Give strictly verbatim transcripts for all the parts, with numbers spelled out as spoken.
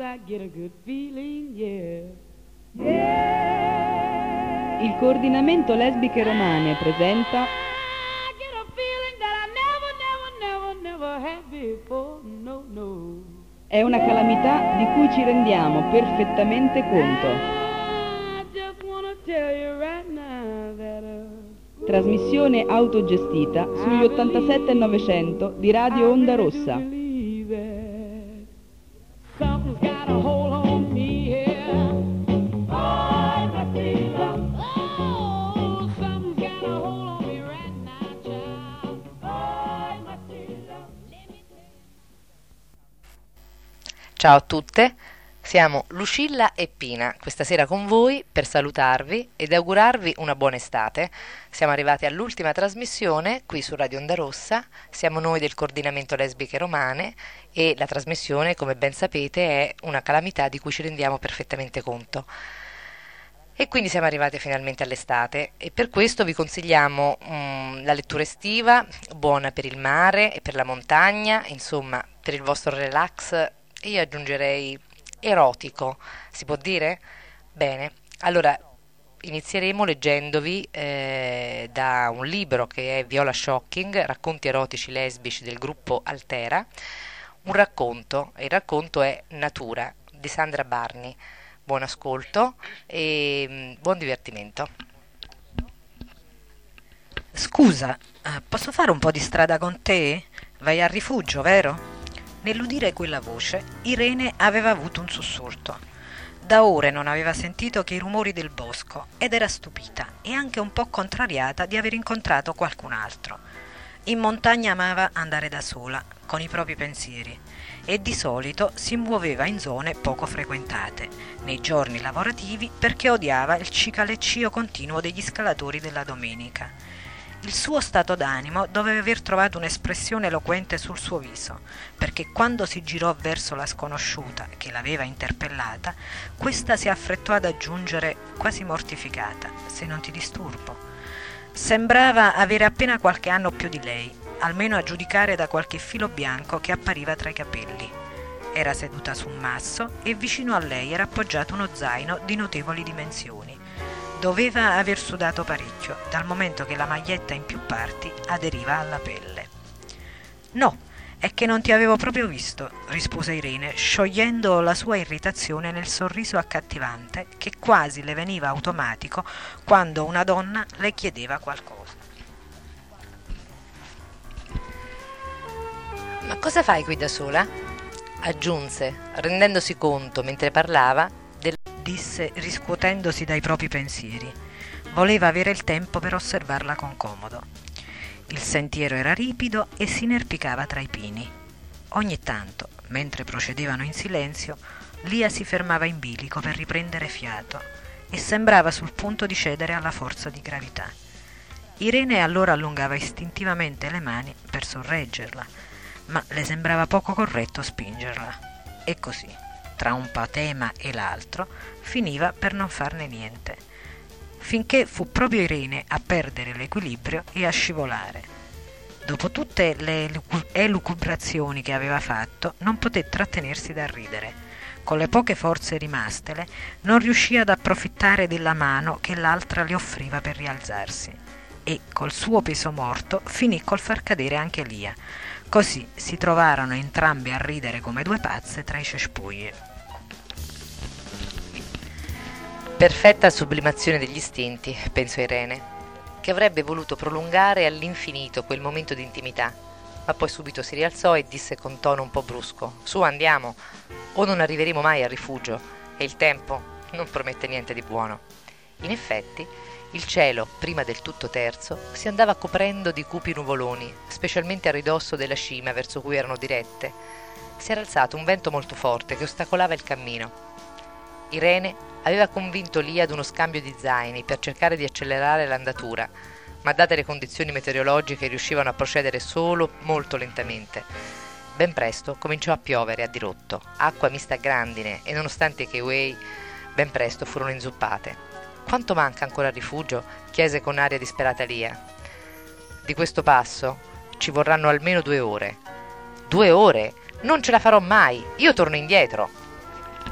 Il coordinamento lesbiche romane presenta È una calamità di cui ci rendiamo perfettamente conto. Trasmissione autogestita sugli ottantasette novecento di Radio Onda Rossa. Ciao a tutte, siamo Lucilla e Pina, questa sera con voi per salutarvi ed augurarvi una buona estate. Siamo arrivati all'ultima trasmissione qui su Radio Onda Rossa, siamo noi del coordinamento lesbiche romane e la trasmissione, come ben sapete, è una calamità di cui ci rendiamo perfettamente conto. E quindi siamo arrivati finalmente all'estate e per questo vi consigliamo um, la lettura estiva, buona per il mare e per la montagna, insomma per il vostro relax. Io aggiungerei erotico, si può dire? Bene, allora inizieremo leggendovi eh, da un libro che è Viola Shocking, racconti erotici lesbici del gruppo Altera, un racconto, e il racconto è Natura di Sandra Barni. Buon ascolto e mh, buon divertimento. Scusa, eh, posso fare un po' di strada con te? Vai al rifugio, vero? Nell'udire quella voce, Irene aveva avuto un sussulto. Da ore non aveva sentito che i rumori del bosco ed era stupita e anche un po' contrariata di aver incontrato qualcun altro. In montagna amava andare da sola, con i propri pensieri, e di solito si muoveva in zone poco frequentate, nei giorni lavorativi perché odiava il cicaleccio continuo degli scalatori della domenica. Il suo stato d'animo doveva aver trovato un'espressione eloquente sul suo viso, perché quando si girò verso la sconosciuta che l'aveva interpellata, questa si affrettò ad aggiungere, quasi mortificata: «Se non ti disturbo». Sembrava avere appena qualche anno più di lei, almeno a giudicare da qualche filo bianco che appariva tra i capelli. Era seduta su un masso e vicino a lei era appoggiato uno zaino di notevoli dimensioni. Doveva aver sudato parecchio, dal momento che la maglietta in più parti aderiva alla pelle. «No, è che non ti avevo proprio visto», rispose Irene, sciogliendo la sua irritazione nel sorriso accattivante che quasi le veniva automatico quando una donna le chiedeva qualcosa. «Ma cosa fai qui da sola?» aggiunse, rendendosi conto mentre parlava del... disse riscuotendosi dai propri pensieri. Voleva avere il tempo per osservarla con comodo. Il sentiero era ripido e si inerpicava tra i pini. Ogni tanto, mentre procedevano in silenzio, Lia si fermava in bilico per riprendere fiato e sembrava sul punto di cedere alla forza di gravità. Irene allora allungava istintivamente le mani per sorreggerla, ma le sembrava poco corretto spingerla. E così, tra un patema e l'altro, finiva per non farne niente, finché fu proprio Irene a perdere l'equilibrio e a scivolare. Dopo tutte le elucubrazioni che aveva fatto, non poté trattenersi dal ridere. Con le poche forze rimastele, non riuscì ad approfittare della mano che l'altra le offriva per rialzarsi, e col suo peso morto finì col far cadere anche Lia. Così si trovarono entrambe a ridere come due pazze tra i cespugli. Perfetta sublimazione degli istinti, pensò Irene, che avrebbe voluto prolungare all'infinito quel momento di intimità, ma poi subito si rialzò e disse con tono un po' brusco: «Su, andiamo, o non arriveremo mai al rifugio, e il tempo non promette niente di buono». In effetti, il cielo, prima del tutto terzo, si andava coprendo di cupi nuvoloni, specialmente a ridosso della cima verso cui erano dirette. Si era alzato un vento molto forte che ostacolava il cammino. Irene aveva convinto Lia ad uno scambio di zaini per cercare di accelerare l'andatura, ma date le condizioni meteorologiche riuscivano a procedere solo molto lentamente. Ben presto cominciò a piovere a dirotto, acqua mista a grandine, e nonostante che i Way ben presto furono inzuppate. «Quanto manca ancora al rifugio?» chiese con aria disperata Lia. «Di questo passo ci vorranno almeno due ore». «Due ore? Non ce la farò mai! Io torno indietro!»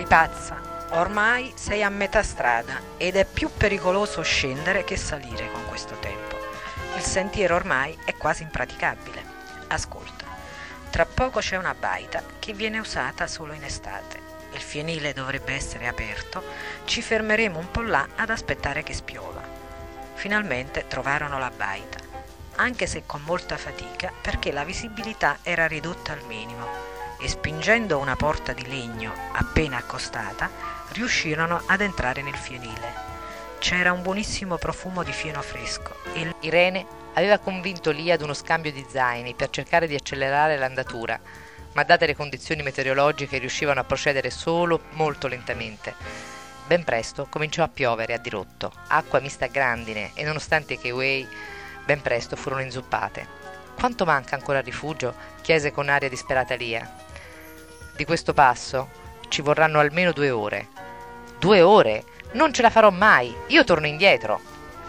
pazza, ormai sei a metà strada ed è più pericoloso scendere che salire con questo tempo. Il sentiero ormai è quasi impraticabile. Ascolta, tra poco c'è una baita che viene usata solo in estate. Il fienile dovrebbe essere aperto, ci fermeremo un po' là ad aspettare che spiova. Finalmente trovarono la baita, anche se con molta fatica perché la visibilità era ridotta al minimo, e spingendo una porta di legno appena accostata riuscirono ad entrare nel fienile. C'era un buonissimo profumo di fieno fresco e Irene aveva convinto Lia ad uno scambio di zaini per cercare di accelerare l'andatura, ma date le condizioni meteorologiche riuscivano a procedere solo molto lentamente. Ben presto cominciò a piovere a dirotto, acqua mista a grandine, e nonostante i Kiwi ben presto furono inzuppate. «Quanto manca ancora al rifugio?» chiese con aria disperata Lia. «Di questo passo ci vorranno almeno due ore». «Due ore? Non ce la farò mai! Io torno indietro!»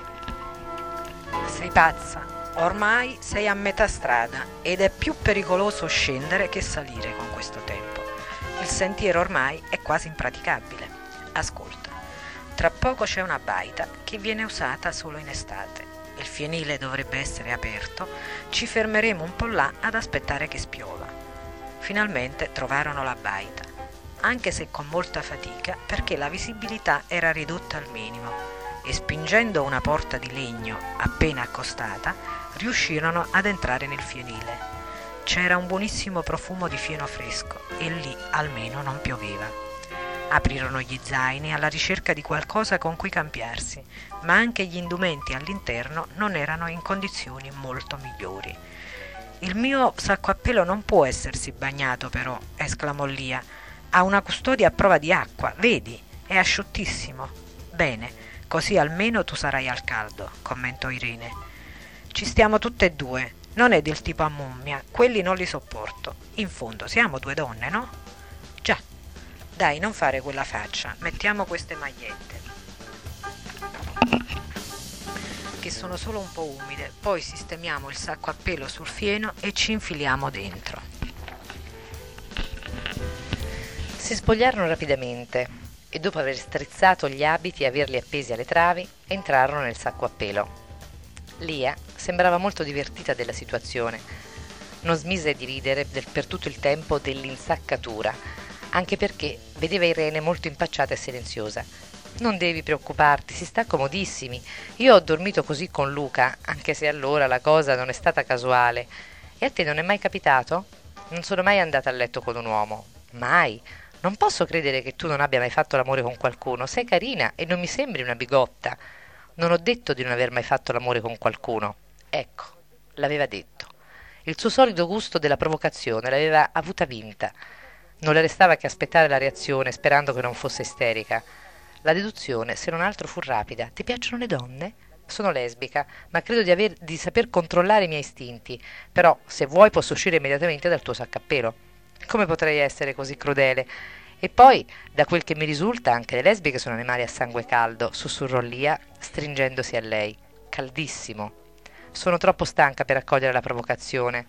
Sei pazza, ormai sei a metà strada ed è più pericoloso scendere che salire con questo tempo. Il sentiero ormai è quasi impraticabile. Ascolta, tra poco c'è una baita che viene usata solo in estate. Il fienile dovrebbe essere aperto, ci fermeremo un po' là ad aspettare che spiova. Finalmente trovarono la baita, anche se con molta fatica perché la visibilità era ridotta al minimo, e spingendo una porta di legno appena accostata riuscirono ad entrare nel fienile. C'era un buonissimo profumo di fieno fresco e lì almeno non pioveva. Aprirono gli zaini alla ricerca di qualcosa con cui cambiarsi, ma anche gli indumenti all'interno non erano in condizioni molto migliori. «Il mio sacco a pelo non può essersi bagnato però», esclamò Lia. «Ha una custodia a prova di acqua, vedi? È asciuttissimo». «Bene, così almeno tu sarai al caldo», commentò Irene. «Ci stiamo tutte e due, non è del tipo a mummia, quelli non li sopporto. In fondo siamo due donne, no?» «Già. Dai, non fare quella faccia, mettiamo queste magliette, che sono solo un po' umide, poi sistemiamo il sacco a pelo sul fieno e ci infiliamo dentro». Si spogliarono rapidamente e dopo aver strizzato gli abiti e averli appesi alle travi, entrarono nel sacco a pelo. Lia sembrava molto divertita della situazione. Non smise di ridere del, per tutto il tempo dell'insaccatura, anche perché vedeva Irene molto impacciata e silenziosa. «Non devi preoccuparti, si sta comodissimi. Io ho dormito così con Luca, anche se allora la cosa non è stata casuale. E a te non è mai capitato? Non sono mai andata a letto con un uomo. Mai. Non posso credere che tu non abbia mai fatto l'amore con qualcuno. Sei carina e non mi sembri una bigotta. Non ho detto di non aver mai fatto l'amore con qualcuno». Ecco, l'aveva detto. Il suo solito gusto della provocazione l'aveva avuta vinta. Non le restava che aspettare la reazione, sperando che non fosse isterica. La deduzione, se non altro, fu rapida. «Ti piacciono le donne?» «Sono lesbica, ma credo di, aver, di saper controllare i miei istinti. Però, se vuoi, posso uscire immediatamente dal tuo sacco a pelo». «Come potrei essere così crudele? E poi, da quel che mi risulta, anche le lesbiche sono animali a sangue caldo», sussurrò Lia, stringendosi a lei. «Caldissimo. Sono troppo stanca per accogliere la provocazione».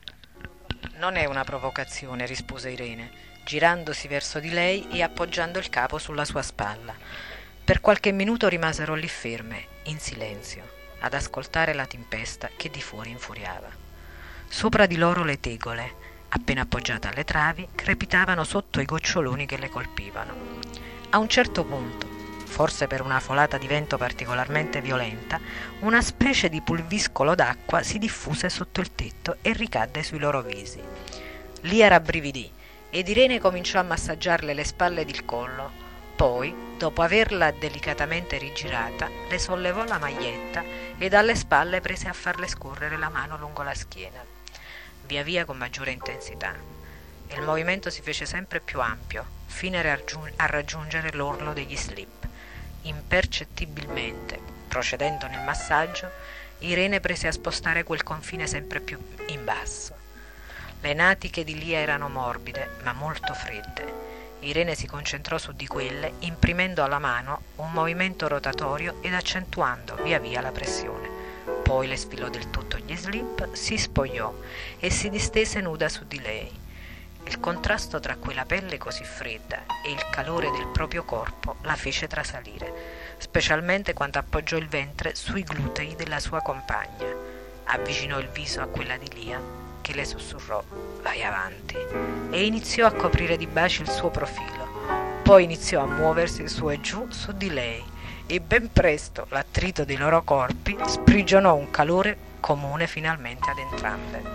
«Non è una provocazione», rispose Irene, girandosi verso di lei e appoggiando il capo sulla sua spalla. Per qualche minuto rimasero lì ferme, in silenzio, ad ascoltare la tempesta che di fuori infuriava. Sopra di loro le tegole, appena appoggiate alle travi, crepitavano sotto i goccioloni che le colpivano. A un certo punto, forse per una folata di vento particolarmente violenta, una specie di pulviscolo d'acqua si diffuse sotto il tetto e ricadde sui loro visi. Lia rabbrividì ed Irene cominciò a massaggiarle le spalle ed il collo. Poi, dopo averla delicatamente rigirata, le sollevò la maglietta e dalle spalle prese a farle scorrere la mano lungo la schiena, via via con maggiore intensità. Il movimento si fece sempre più ampio, fino a raggiungere l'orlo degli slip. Impercettibilmente, procedendo nel massaggio, Irene prese a spostare quel confine sempre più in basso. Le natiche di Lia erano morbide, ma molto fredde. Irene si concentrò su di quelle, imprimendo alla mano un movimento rotatorio ed accentuando via via la pressione. Poi le sfilò del tutto gli slip, si spogliò e si distese nuda su di lei. Il contrasto tra quella pelle così fredda e il calore del proprio corpo la fece trasalire, specialmente quando appoggiò il ventre sui glutei della sua compagna. Avvicinò il viso a quella di Lia, che le sussurrò «Vai avanti», e iniziò a coprire di baci il suo profilo. Poi iniziò a muoversi su e giù su di lei, e ben presto l'attrito dei loro corpi sprigionò un calore comune finalmente ad entrambe.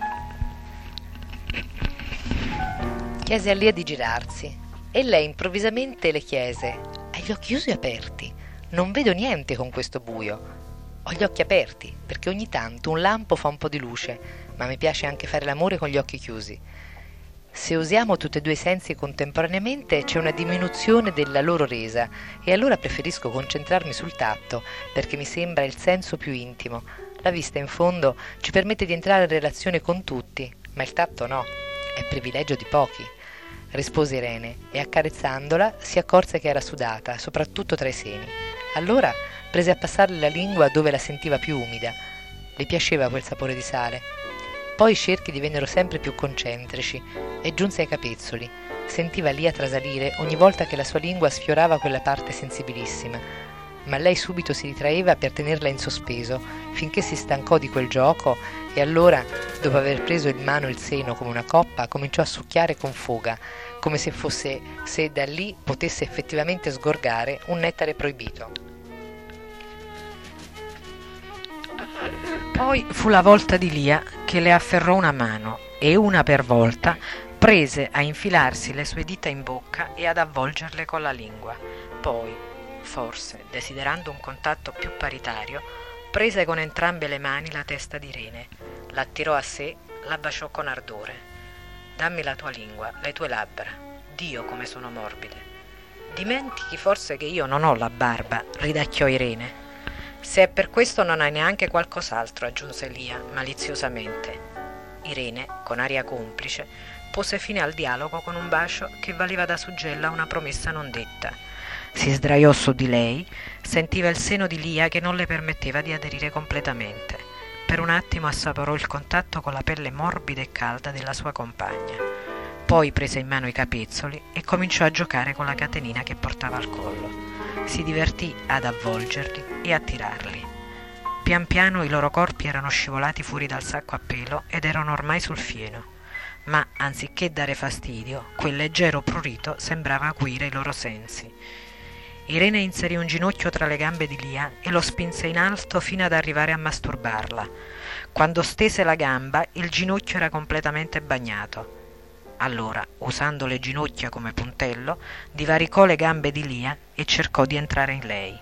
Chiese a Lia di girarsi e lei improvvisamente le chiese: «Hai gli occhi chiusi o aperti? Non vedo niente con questo buio». «Ho gli occhi aperti perché ogni tanto un lampo fa un po' di luce, ma mi piace anche fare l'amore con gli occhi chiusi. Se usiamo tutti e due i sensi contemporaneamente c'è una diminuzione della loro resa e allora preferisco concentrarmi sul tatto perché mi sembra il senso più intimo. La vista in fondo ci permette di entrare in relazione con tutti, ma il tatto no, è privilegio di pochi», rispose Irene e accarezzandola si accorse che era sudata, soprattutto tra i seni. Allora prese a passarle la lingua dove la sentiva più umida. Le piaceva quel sapore di sale. Poi i cerchi divennero sempre più concentrici e giunse ai capezzoli. Sentiva Lia trasalire ogni volta che la sua lingua sfiorava quella parte sensibilissima, ma lei subito si ritraeva per tenerla in sospeso finché si stancò di quel gioco e allora, dopo aver preso in mano il seno come una coppa, cominciò a succhiare con foga, come se fosse se da lì potesse effettivamente sgorgare un nettare proibito. Poi fu la volta di Lia che le afferrò una mano e una per volta prese a infilarsi le sue dita in bocca e ad avvolgerle con la lingua. Poi, forse desiderando un contatto più paritario, prese con entrambe le mani la testa di Irene, l'attirò a sé, la baciò con ardore. «Dammi la tua lingua, le tue labbra. Dio come sono morbide». «Dimentichi forse che io non ho la barba», ridacchiò Irene. «Se è per questo non hai neanche qualcos'altro», aggiunse Lia maliziosamente. Irene, con aria complice, pose fine al dialogo con un bacio che valeva da suggella una promessa non detta. Si sdraiò su di lei, sentiva il seno di Lia che non le permetteva di aderire completamente. Per un attimo assaporò il contatto con la pelle morbida e calda della sua compagna. Poi prese in mano i capezzoli e cominciò a giocare con la catenina che portava al collo. Si divertì ad avvolgerli e a tirarli. Pian piano i loro corpi erano scivolati fuori dal sacco a pelo ed erano ormai sul fieno, ma anziché dare fastidio, quel leggero prurito sembrava acuire i loro sensi. Irene inserì un ginocchio tra le gambe di Lia e lo spinse in alto fino ad arrivare a masturbarla. Quando stese la gamba, il ginocchio era completamente bagnato. Allora, usando le ginocchia come puntello, divaricò le gambe di Lia e cercò di entrare in lei.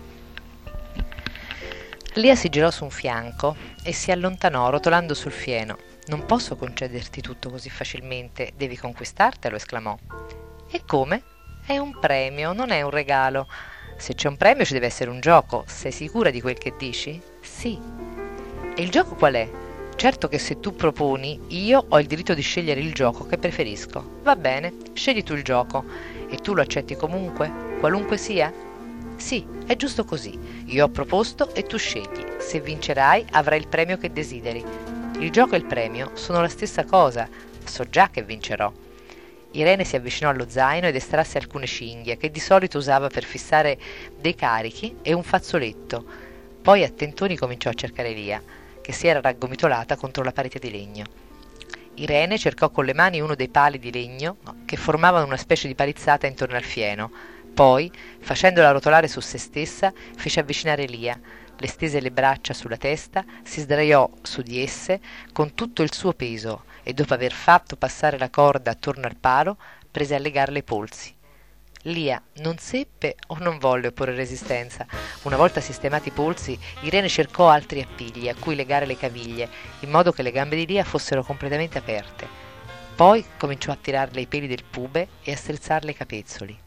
Lia si girò su un fianco e si allontanò rotolando sul fieno. «Non posso concederti tutto così facilmente, devi conquistartelo», esclamò. «E come? È un premio, non è un regalo. Se c'è un premio ci deve essere un gioco. Sei sicura di quel che dici?» «Sì». «E il gioco qual è?» «Certo che se tu proponi, io ho il diritto di scegliere il gioco che preferisco». «Va bene, scegli tu il gioco. E tu lo accetti comunque, qualunque sia?» «Sì, è giusto così. Io ho proposto e tu scegli. Se vincerai avrai il premio che desideri. Il gioco e il premio sono la stessa cosa. So già che vincerò». Irene si avvicinò allo zaino ed estrasse alcune cinghie che di solito usava per fissare dei carichi e un fazzoletto. Poi a tentoni cominciò a cercare Lia, che si era raggomitolata contro la parete di legno. Irene cercò con le mani uno dei pali di legno che formavano una specie di palizzata intorno al fieno. Poi, facendola rotolare su se stessa, fece avvicinare Lia, le stese le braccia sulla testa, si sdraiò su di esse con tutto il suo peso e dopo aver fatto passare la corda attorno al palo, prese a legarle i polsi. Lia non seppe o non volle opporre resistenza. Una volta sistemati i polsi, Irene cercò altri appigli a cui legare le caviglie, in modo che le gambe di Lia fossero completamente aperte. Poi cominciò a tirarle i peli del pube e a strizzarle i capezzoli.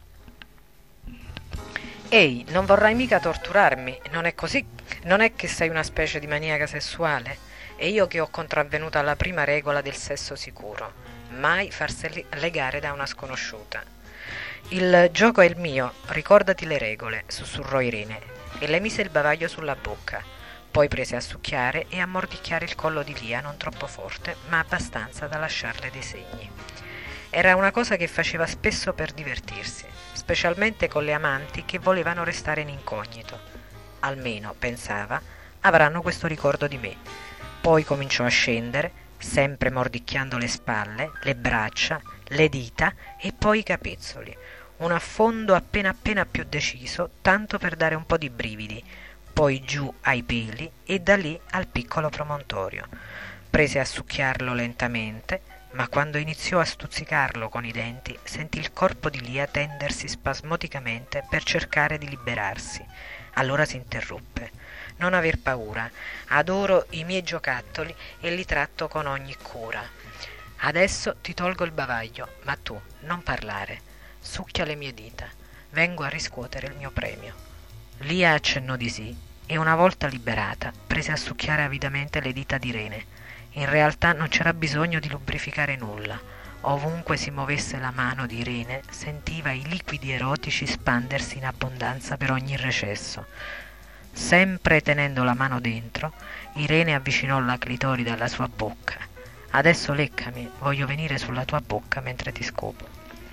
«Ehi, non vorrai mica torturarmi, non è così? Non è che sei una specie di maniaca sessuale? E io che ho contravvenuto alla prima regola del sesso sicuro, mai farsi legare da una sconosciuta». «Il gioco è il mio, ricordati le regole», sussurrò Irene e le mise il bavaglio sulla bocca. Poi prese a succhiare e a mordicchiare il collo di Lia, non troppo forte, ma abbastanza da lasciarle dei segni. Era una cosa che faceva spesso per divertirsi, specialmente con le amanti che volevano restare in incognito. Almeno, pensava, avranno questo ricordo di me. Poi cominciò a scendere, sempre mordicchiando le spalle, le braccia, le dita e poi i capezzoli. Un affondo appena appena più deciso, tanto per dare un po' di brividi, poi giù ai peli e da lì al piccolo promontorio. Prese a succhiarlo lentamente, ma quando iniziò a stuzzicarlo con i denti, sentì il corpo di Lia tendersi spasmodicamente per cercare di liberarsi. Allora si interruppe. Non aver paura, adoro i miei giocattoli e li tratto con ogni cura. Adesso ti tolgo il bavaglio, ma tu non parlare. Succhia le mie dita. Vengo a riscuotere il mio premio. Lia accennò di sì e una volta liberata prese a succhiare avidamente le dita di Rene. In realtà non c'era bisogno di lubrificare nulla. Ovunque si muovesse la mano di Irene, sentiva i liquidi erotici spandersi in abbondanza per ogni recesso. Sempre tenendo la mano dentro, Irene avvicinò la clitoride alla sua bocca. Adesso leccami, voglio venire sulla tua bocca mentre ti scopo.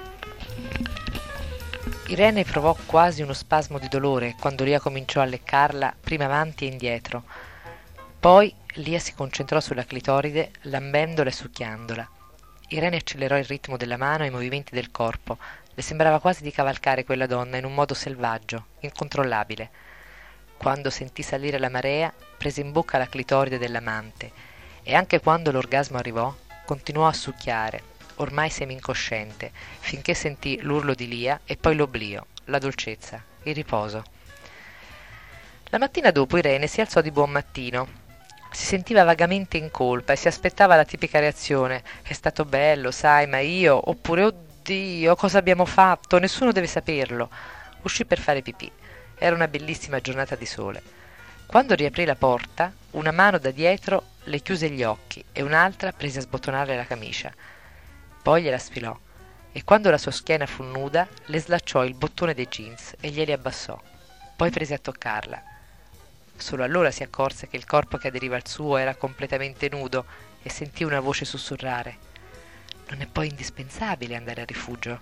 Irene provò quasi uno spasmo di dolore quando Lia cominciò a leccarla prima avanti e indietro. Poi Lia si concentrò sulla clitoride, lambendola e succhiandola. Irene accelerò il ritmo della mano e i movimenti del corpo. Le sembrava quasi di cavalcare quella donna in un modo selvaggio, incontrollabile. Quando sentì salire la marea, prese in bocca la clitoride dell'amante e anche quando l'orgasmo arrivò, continuò a succhiare, ormai semi-incosciente, finché sentì l'urlo di Lia e poi l'oblio, la dolcezza, il riposo. La mattina dopo Irene si alzò di buon mattino. Si sentiva vagamente in colpa e si aspettava la tipica reazione: è stato bello, sai, ma io, oppure oddio, cosa abbiamo fatto? Nessuno deve saperlo. Uscì per fare pipì. Era una bellissima giornata di sole. Quando riaprì la porta, una mano da dietro le chiuse gli occhi e un'altra prese a sbottonarle la camicia. Poi gliela sfilò e quando la sua schiena fu nuda le slacciò il bottone dei jeans e glieli abbassò. Poi prese a toccarla. Solo allora si accorse che il corpo che aderiva al suo era completamente nudo e sentì una voce sussurrare: «Non è poi indispensabile andare a rifugio?»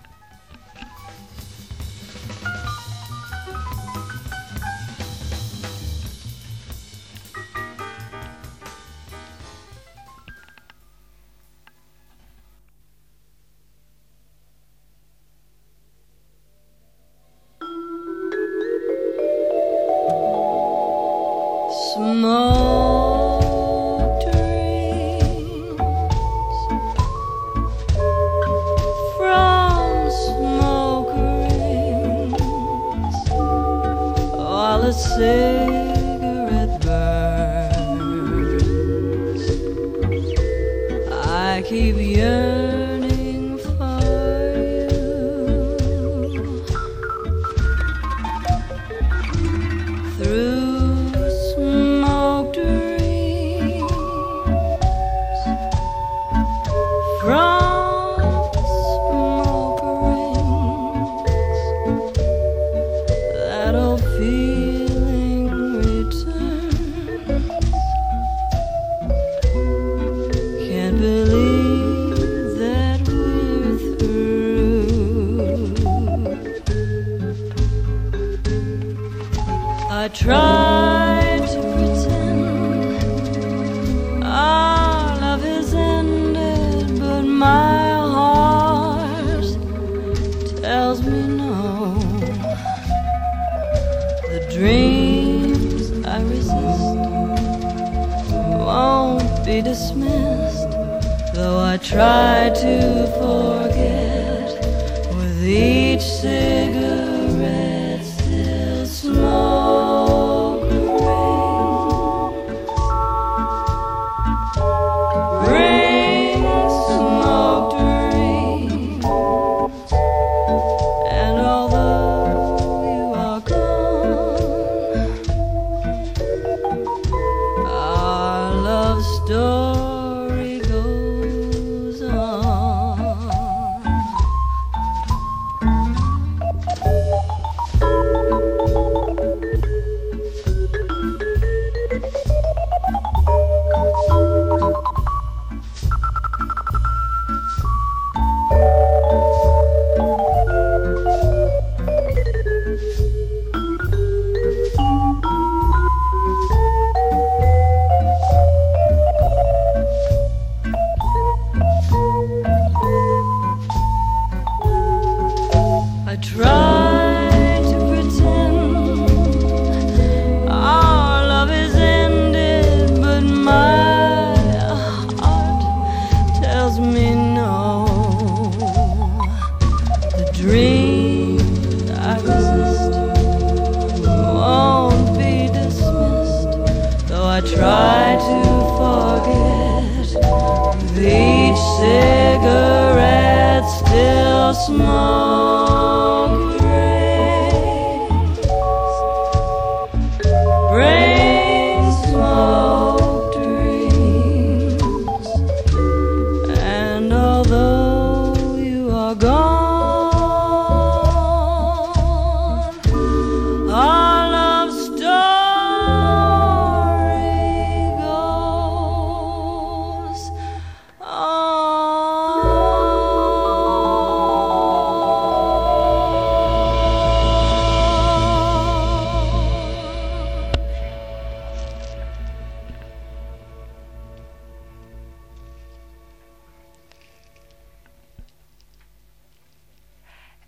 Smoke dreams from smoke rings while a cigarette burns. I keep yearning for you through I try to pretend our love has ended, but my heart tells me no. The dreams I resist won't be dismissed, though I try to forget with each cigarette still smoke. Story goes on.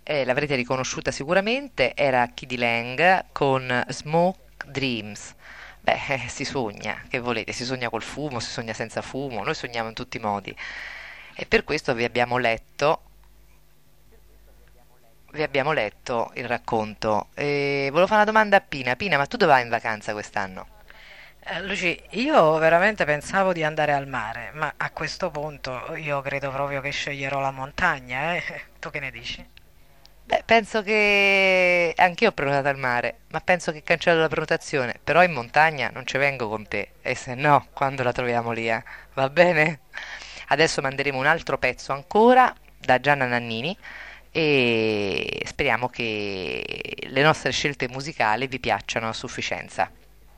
eh, l'avrete riconosciuta sicuramente, era Kiddy Lang con Smoke Dreams. Beh, eh, si sogna, che volete, si sogna col fumo, si sogna senza fumo, noi sogniamo in tutti i modi. E per questo vi abbiamo letto, vi abbiamo letto il racconto. E volevo fare una domanda a Pina. Pina, ma tu dove vai in vacanza quest'anno? Eh, Luci, io veramente pensavo di andare al mare, ma a questo punto io credo proprio che sceglierò la montagna, eh? Tu che ne dici? Beh, penso che anch'io ho prenotato al mare, ma penso che cancello la prenotazione. Però in montagna non ci vengo con te, e se no, quando la troviamo lì, eh? Va bene? Adesso manderemo un altro pezzo ancora da Gianna Nannini e speriamo che le nostre scelte musicali vi piacciono a sufficienza.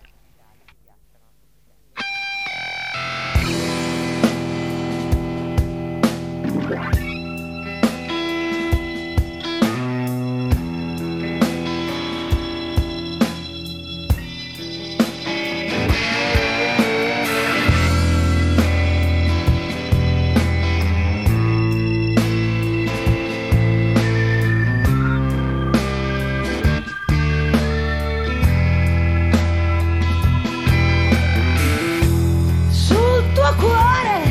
Sul tuo cuore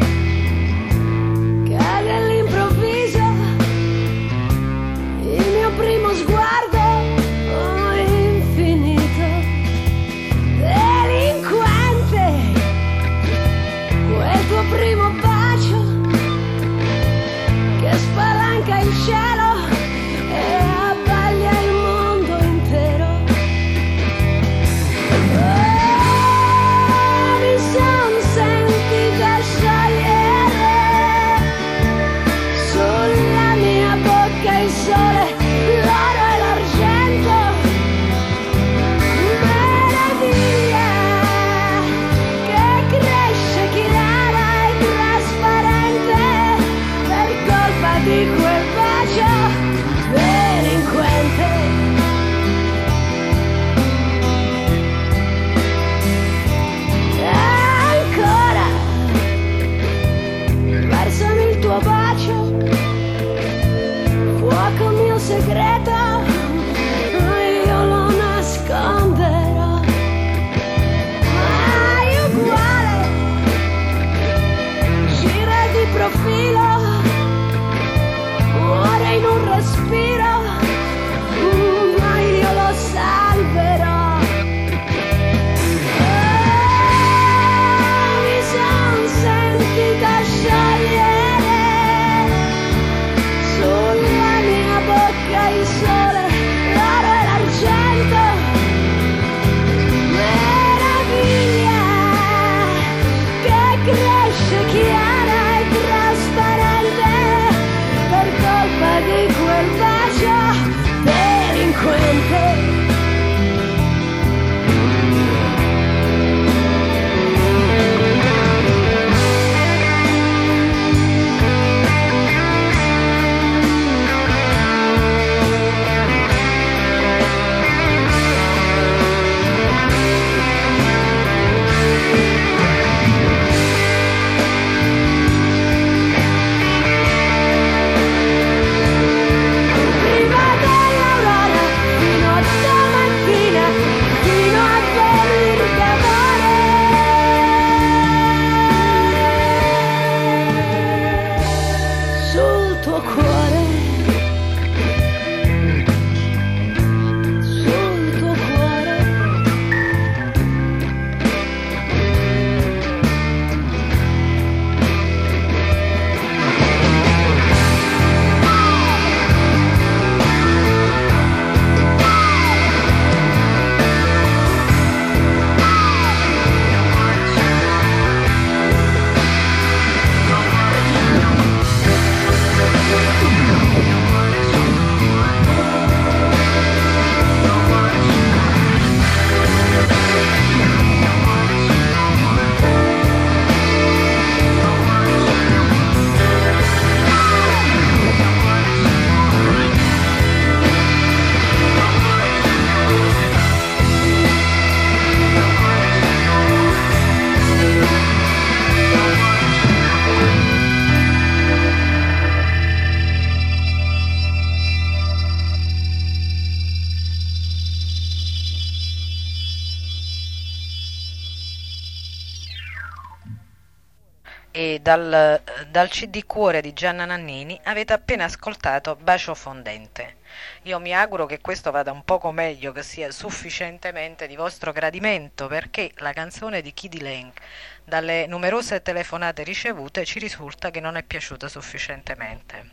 cade all'improvviso il mio primo sguardo, oh, infinito, delinquente, quel tuo primo bacio che spalanca il cielo e abbaglia il mondo intero. Oh, mi son sentita sciogliere sulla mia bocca il sole, l'oro e l'argento. Meraviglia che cresce chiara e trasparente per colpa di quel bacio delinquente. Ancora, versami il tuo bacio, fuoco mio segreto, io lo nasconderò. Mai uguale, gira di profilo, muore in un respiro, ma io lo salverò. Mi son sentita sciogliere sulla mia bocca il sole, l'oro e l'argento. Meraviglia che cresce chiara e trasparente per colpa di quel bacio delinquente. e dal, dal C D Cuore di Gianna Nannini avete appena ascoltato Bacio fondente. Io mi auguro che questo vada un poco meglio, che sia sufficientemente di vostro gradimento, perché la canzone di Kiddy Lang, dalle numerose telefonate ricevute, ci risulta che non è piaciuta sufficientemente.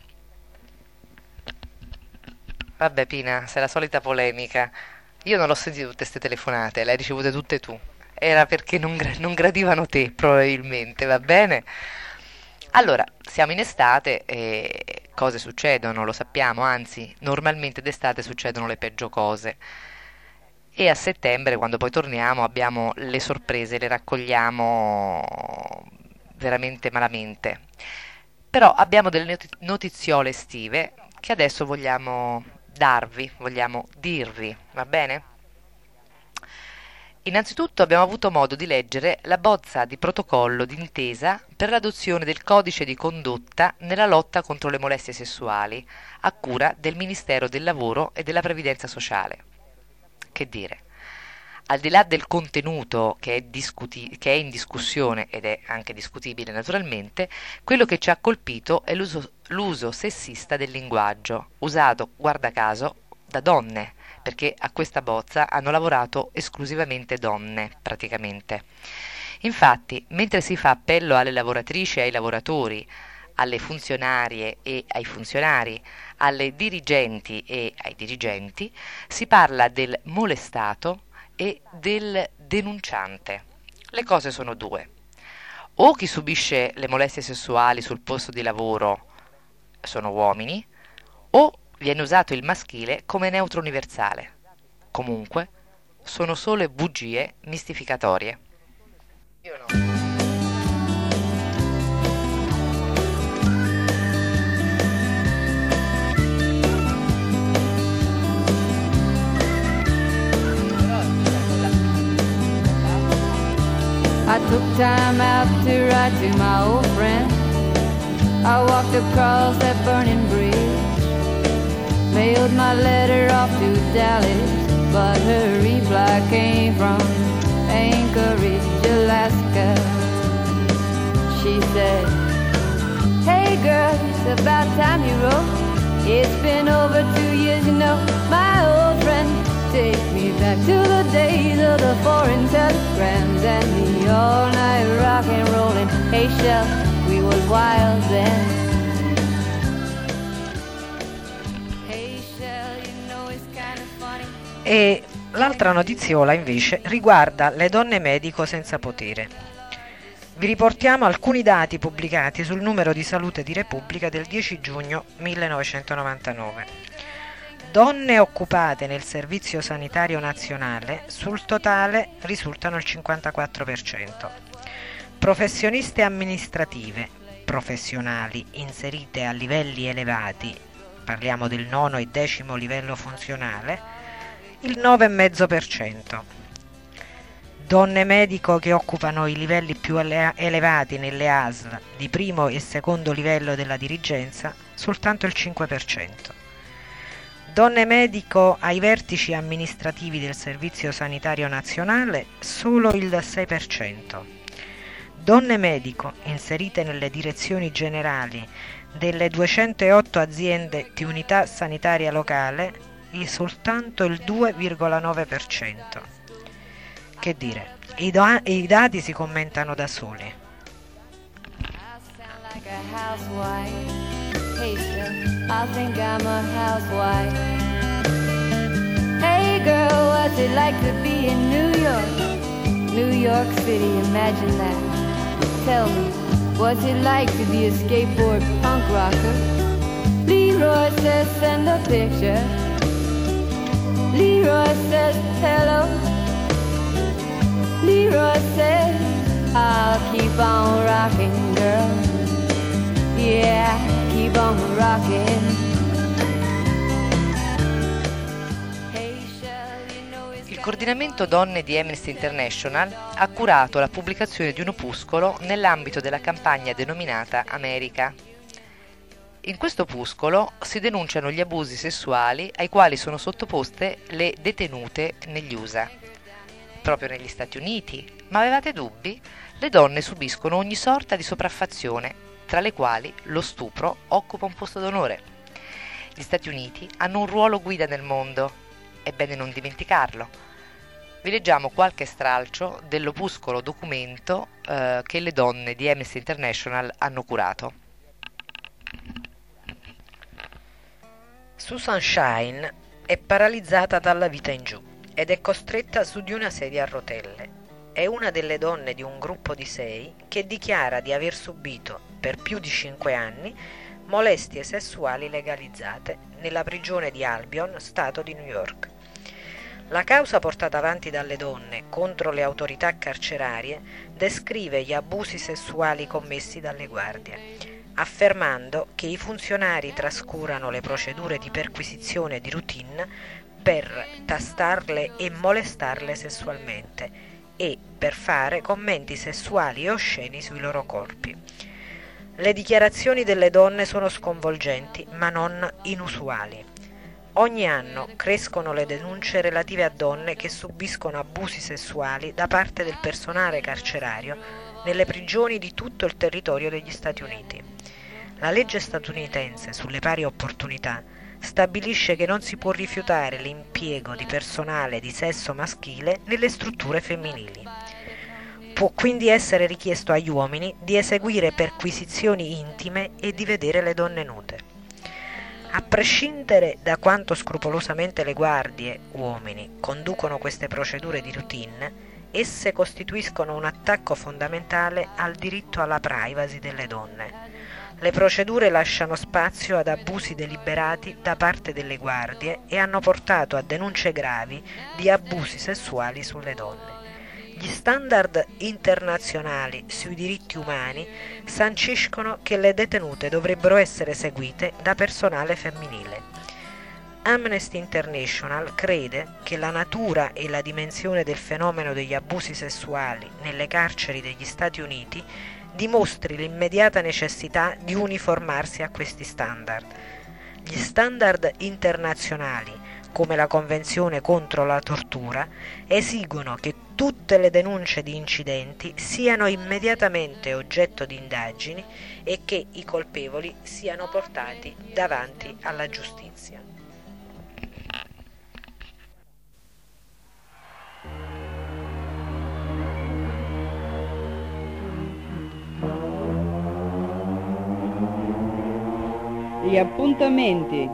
Vabbè Pina, sei la solita polemica. Io non l'ho sentito tutte queste telefonate, le hai ricevute tutte tu. Era perché non, gra- non gradivano te, probabilmente, va bene? Allora, siamo in estate e cose succedono, lo sappiamo, anzi, normalmente d'estate succedono le peggio cose. E a settembre, quando poi torniamo, abbiamo le sorprese, le raccogliamo veramente malamente. Però abbiamo delle noti- notiziole estive che adesso vogliamo darvi, vogliamo dirvi, va bene? Innanzitutto abbiamo avuto modo di leggere la bozza di protocollo d'intesa per l'adozione del codice di condotta nella lotta contro le molestie sessuali, a cura del Ministero del Lavoro e della Previdenza Sociale. Che dire? Al di là del contenuto che è, discuti- che è in discussione, ed è anche discutibile naturalmente, quello che ci ha colpito è l'uso, l'uso sessista del linguaggio, usato, guarda caso, da donne, perché a questa bozza hanno lavorato esclusivamente donne, praticamente. Infatti, mentre si fa appello alle lavoratrici e ai lavoratori, alle funzionarie e ai funzionari, alle dirigenti e ai dirigenti, si parla del molestato e del denunciante. Le cose sono due. O chi subisce le molestie sessuali sul posto di lavoro sono uomini, o viene usato il maschile come neutro universale. Comunque, sono solo bugie mistificatorie. Io no. I took time out to write to my old friend. I walked across that burning bridge, mailed my letter off to Dallas, but her reply came from Anchorage, Alaska. She said, hey girl, it's about time you wrote. It's been over two years, you know, my old friend. Take me back to the days of the foreign telegrams and the all-night rock and rollin'. Hey Shell, we was wild then. Hey Shell, you know it's kind of funny. E l'altra notiziola invece riguarda le donne medico senza potere. Vi riportiamo alcuni dati pubblicati sul numero di salute di Repubblica del dieci giugno millenovecentonovantanove. Donne occupate nel Servizio Sanitario Nazionale sul totale risultano il cinquantaquattro per cento. Professioniste amministrative, professionali inserite a livelli elevati, parliamo del nono e decimo livello funzionale, il nove virgola cinque per cento. Donne medico che occupano i livelli più ele- elevati nelle A S L di primo e secondo livello della dirigenza, soltanto il cinque per cento. Donne medico ai vertici amministrativi del Servizio Sanitario Nazionale, solo il sei per cento. Donne medico inserite nelle direzioni generali delle duecentootto aziende di unità sanitaria locale, soltanto il due virgola nove per cento. Che dire, i, do- i dati si commentano da soli. Like a housewife. Hey, sir, I think I'm a housewife. Hey, girl, what's it like to be in New York? New York City, imagine that. Tell me, what's it like to be a skateboard punk rocker? Leroy says, send a picture. Leroy says, hello. Leroy says, I'll keep on rocking, girl. Yeah, keep on rocking. Hey, Shell, you know it's Il coordinamento donne di Amnesty International ha curato la pubblicazione di un opuscolo nell'ambito della campagna denominata America. In questo opuscolo si denunciano gli abusi sessuali ai quali sono sottoposte le detenute negli U S A. proprio negli Stati Uniti, ma avevate dubbi? Le donne subiscono ogni sorta di sopraffazione, tra le quali lo stupro occupa un posto d'onore. Gli Stati Uniti hanno un ruolo guida nel mondo, è bene non dimenticarlo. Vi leggiamo qualche stralcio dell'opuscolo documento eh, che le donne di Amnesty International hanno curato. Susan Shine è paralizzata dalla vita in giù ed è costretta su di una sedia a rotelle. È una delle donne di un gruppo di sei che dichiara di aver subito per più di cinque anni molestie sessuali legalizzate nella prigione di Albion, stato di New York. La causa portata avanti dalle donne contro le autorità carcerarie descrive gli abusi sessuali commessi dalle guardie, affermando che i funzionari trascurano le procedure di perquisizione di routine per tastarle e molestarle sessualmente e per fare commenti sessuali e osceni sui loro corpi. Le dichiarazioni delle donne sono sconvolgenti ma non inusuali. Ogni anno crescono le denunce relative a donne che subiscono abusi sessuali da parte del personale carcerario nelle prigioni di tutto il territorio degli Stati Uniti. La legge statunitense sulle pari opportunità stabilisce che non si può rifiutare l'impiego di personale di sesso maschile nelle strutture femminili. Può quindi essere richiesto agli uomini di eseguire perquisizioni intime e di vedere le donne nude. A prescindere da quanto scrupolosamente le guardie, uomini, conducono queste procedure di routine, esse costituiscono un attacco fondamentale al diritto alla privacy delle donne. Le procedure lasciano spazio ad abusi deliberati da parte delle guardie e hanno portato a denunce gravi di abusi sessuali sulle donne. Gli standard internazionali sui diritti umani sanciscono che le detenute dovrebbero essere seguite da personale femminile. Amnesty International crede che la natura e la dimensione del fenomeno degli abusi sessuali nelle carceri degli Stati Uniti dimostri l'immediata necessità di uniformarsi a questi standard. Gli standard internazionali, come la Convenzione contro la tortura, esigono che tutte le denunce di incidenti siano immediatamente oggetto di indagini e che i colpevoli siano portati davanti alla giustizia. Gli appuntamenti.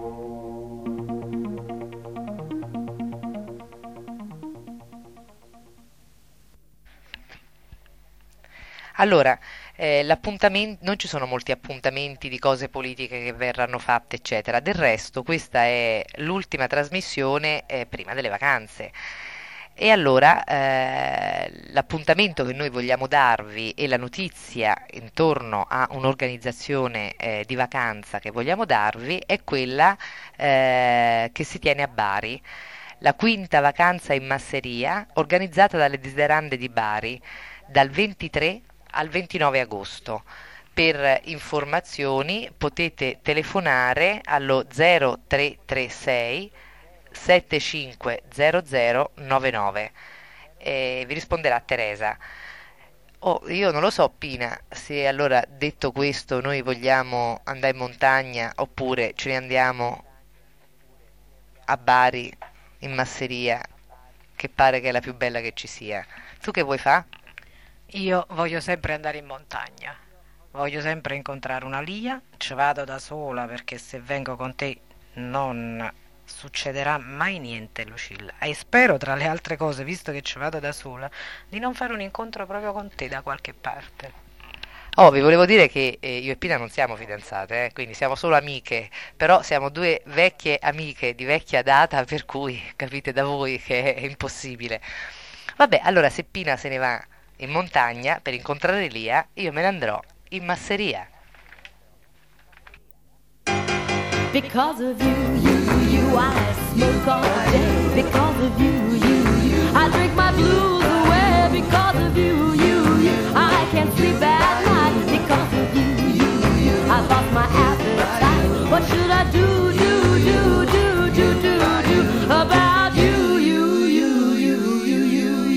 Allora, eh, l'appuntamento, non ci sono molti appuntamenti di cose politiche che verranno fatte, eccetera. Del resto, questa è l'ultima trasmissione eh, prima delle vacanze. E allora eh, l'appuntamento che noi vogliamo darvi e la notizia intorno a un'organizzazione eh, di vacanza che vogliamo darvi è quella eh, che si tiene a Bari, la quinta vacanza in masseria organizzata dalle Desiderande di Bari dal ventitré al ventinove agosto. Per informazioni potete telefonare allo zero tre tre sei sette cinque zero zero nove nove e vi risponderà Teresa. Oh, io non lo so, Pina, se allora detto questo noi vogliamo andare in montagna oppure ce ne andiamo a Bari in masseria, che pare che è la più bella che ci sia. Tu che vuoi fa? Io voglio sempre andare in montagna, voglio sempre incontrare una Lia, ci vado da sola perché se vengo con te non succederà mai niente, Lucilla, e spero, tra le altre cose, visto che ci vado da sola, di non fare un incontro proprio con te da qualche parte. Oh, vi volevo dire che eh, io e Pina non siamo fidanzate, eh, quindi siamo solo amiche, però siamo due vecchie amiche di vecchia data, per cui capite da voi che è impossibile. Vabbè, allora se Pina se ne va in montagna per incontrare Lia, io me ne andrò in masseria. Because of you, you, you, I smoke all day. Because of you, you, you, I drink my blues away. Because of you, you, you, I can't sleep at night. Because of you, you, you, I lost my appetite. What should I do, do, do, do, do, do, do about you, you, you, you, you, you?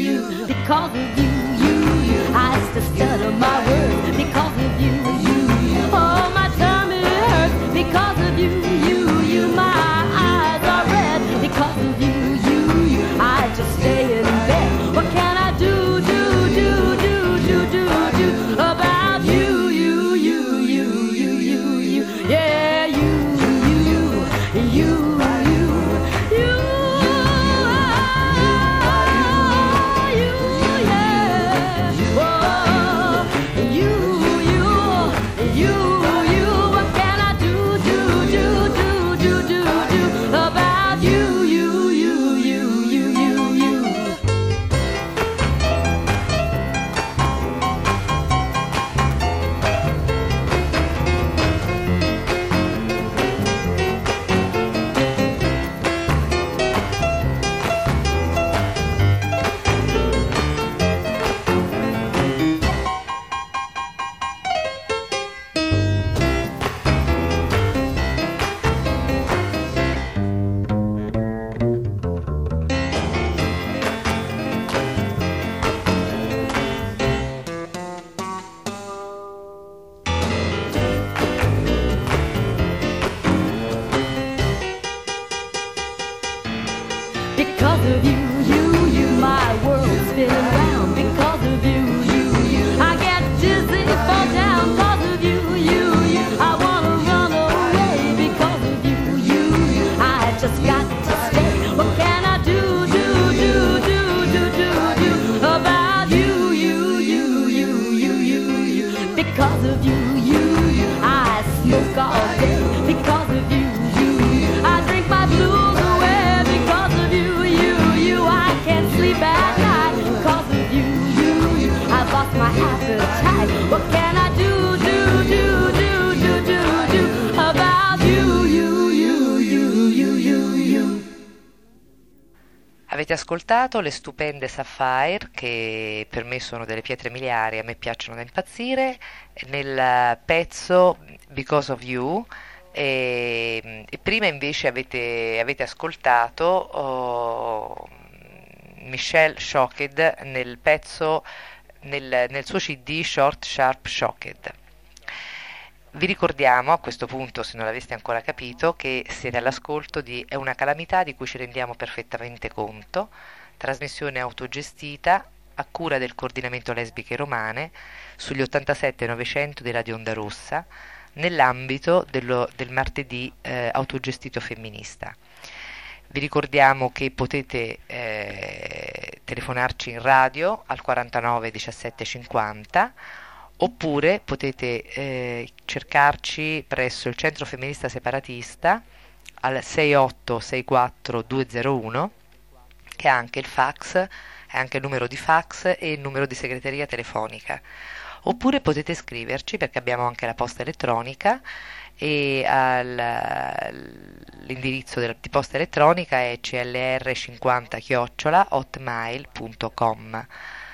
Because of you, you, you, I smoke all day. Because of you, you, I drink my blues away. Because of you, you, you, I can't sleep at night. Because of you, you, you, I've lost my appetite. What can I do, do, do, do, do, do, do about you, you, you, you, you, you, you? Avete ascoltato le stupende Sapphire, che per me sono delle pietre miliari, a me piacciono da impazzire, nel pezzo Because of You, e, e prima invece avete, avete ascoltato oh, Michelle Shocked nel pezzo, nel, nel suo C D Short Sharp Shocked. Vi ricordiamo a questo punto, se non l'aveste ancora capito, che siete all'ascolto di È una calamità di cui ci rendiamo perfettamente conto, trasmissione autogestita a cura del coordinamento lesbiche romane sugli ottantasette novecento di Radio Onda Rossa, nell'ambito dello, del martedì eh, autogestito femminista. Vi ricordiamo che potete eh, telefonarci in radio al quarantanove diciassette cinquanta, oppure potete eh, cercarci presso il Centro Femminista Separatista al sei otto sei quattro due zero uno, che ha anche il fax, è anche il numero di fax e il numero di segreteria telefonica. Oppure potete scriverci, perché abbiamo anche la posta elettronica, e al, l'indirizzo della, di posta elettronica è c l r cinquanta chiocciola hotmail punto com.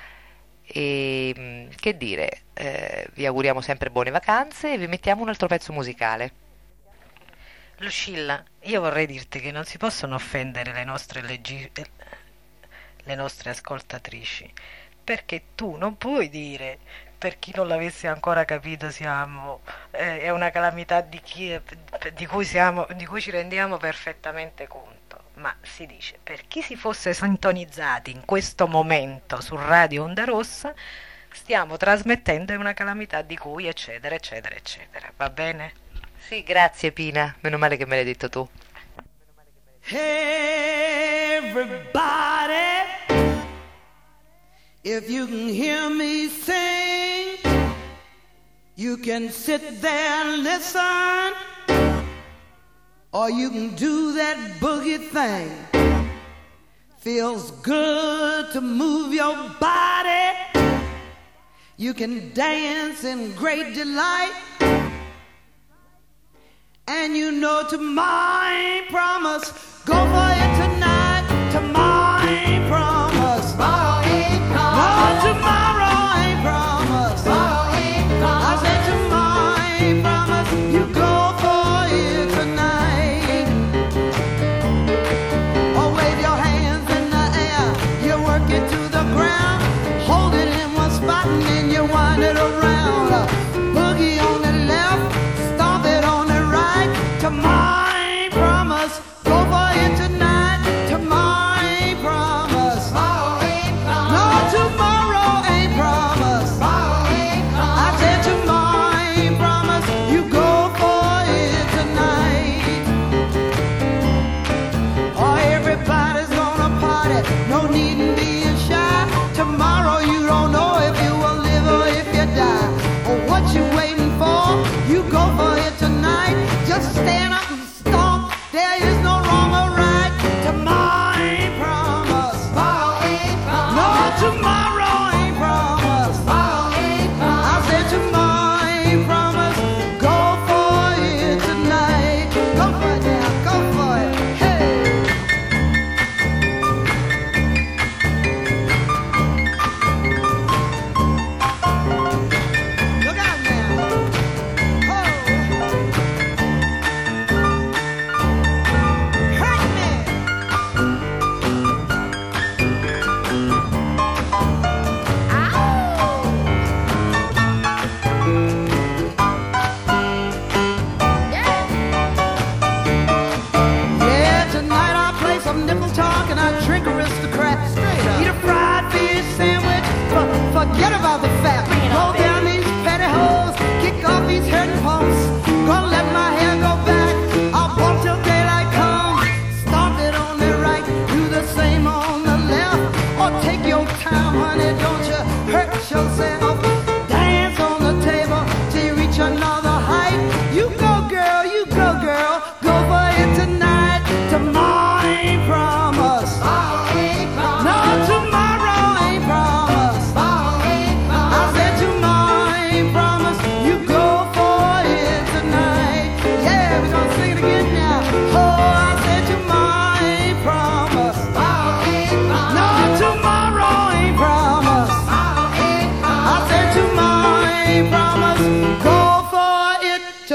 E che dire, eh, vi auguriamo sempre buone vacanze e vi mettiamo un altro pezzo musicale. Lucilla, io vorrei dirti che non si possono offendere le nostre leggi... le nostre ascoltatrici, perché tu non puoi dire, per chi non l'avesse ancora capito, siamo eh, è una calamità di, chi è, di cui siamo, di cui ci rendiamo perfettamente conto, ma si dice per chi si fosse sintonizzati in questo momento su Radio Onda Rossa, stiamo trasmettendo È una calamità di cui eccetera eccetera eccetera, va bene? Sì, grazie Pina, meno male che me l'hai detto tu. Everybody, if you can hear me sing, you can sit there and listen, or you can do that boogie thing. Feels good to move your body. You can dance in great delight. And you know tomorrow ain't promise. Go for it tonight. Tomorrow ain't promise. Tomorrow ain't promise. No, tomorrow ain't promise. Tomorrow ain't promise. I said tomorrow ain't promise. You go for it tonight. Oh, wave your hands in the air. You work it to the ground. Hold it in one spot and then you wind it around. Boogie on the left. Stomp it on the right. Tomorrow ain't promise. Go for it tonight. Tomorrow ain't promise. Tomorrow ain't promise. No, tomorrow ain't promise. Tomorrow ain't promise. I said tomorrow ain't promise. You go for it tonight. Oh, everybody's gonna party. No need in being shy. Tomorrow you don't know if you will live or if you die. Oh, what you waiting for? You go for it tonight. Just stand up and stomp. There is no wrong or right. Tomorrow ain't promise. Tomorrow ain't promise. No, tomorrow ain't promise. Tomorrow ain't promise. I said tomorrow ain't promise. Go for it tonight. Go for it now. Go for it. Hey. Look out now. Oh.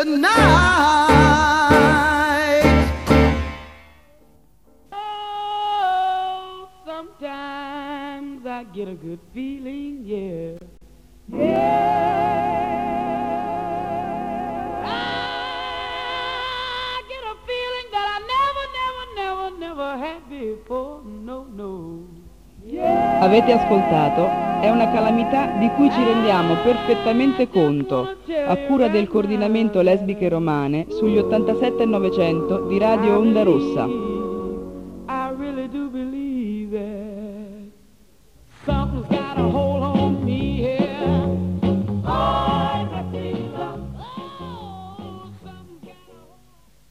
tonight. Oh, sometimes I get a good feeling, yeah. Yeah. I get a feeling that I never, never, never, never had before. No, no. Yeah. Avete ascoltato? È una calamità di cui ci rendiamo perfettamente conto, a cura del coordinamento lesbiche romane sugli ottantasette e novecento di Radio Onda Rossa. I really do believe that something's got a hold on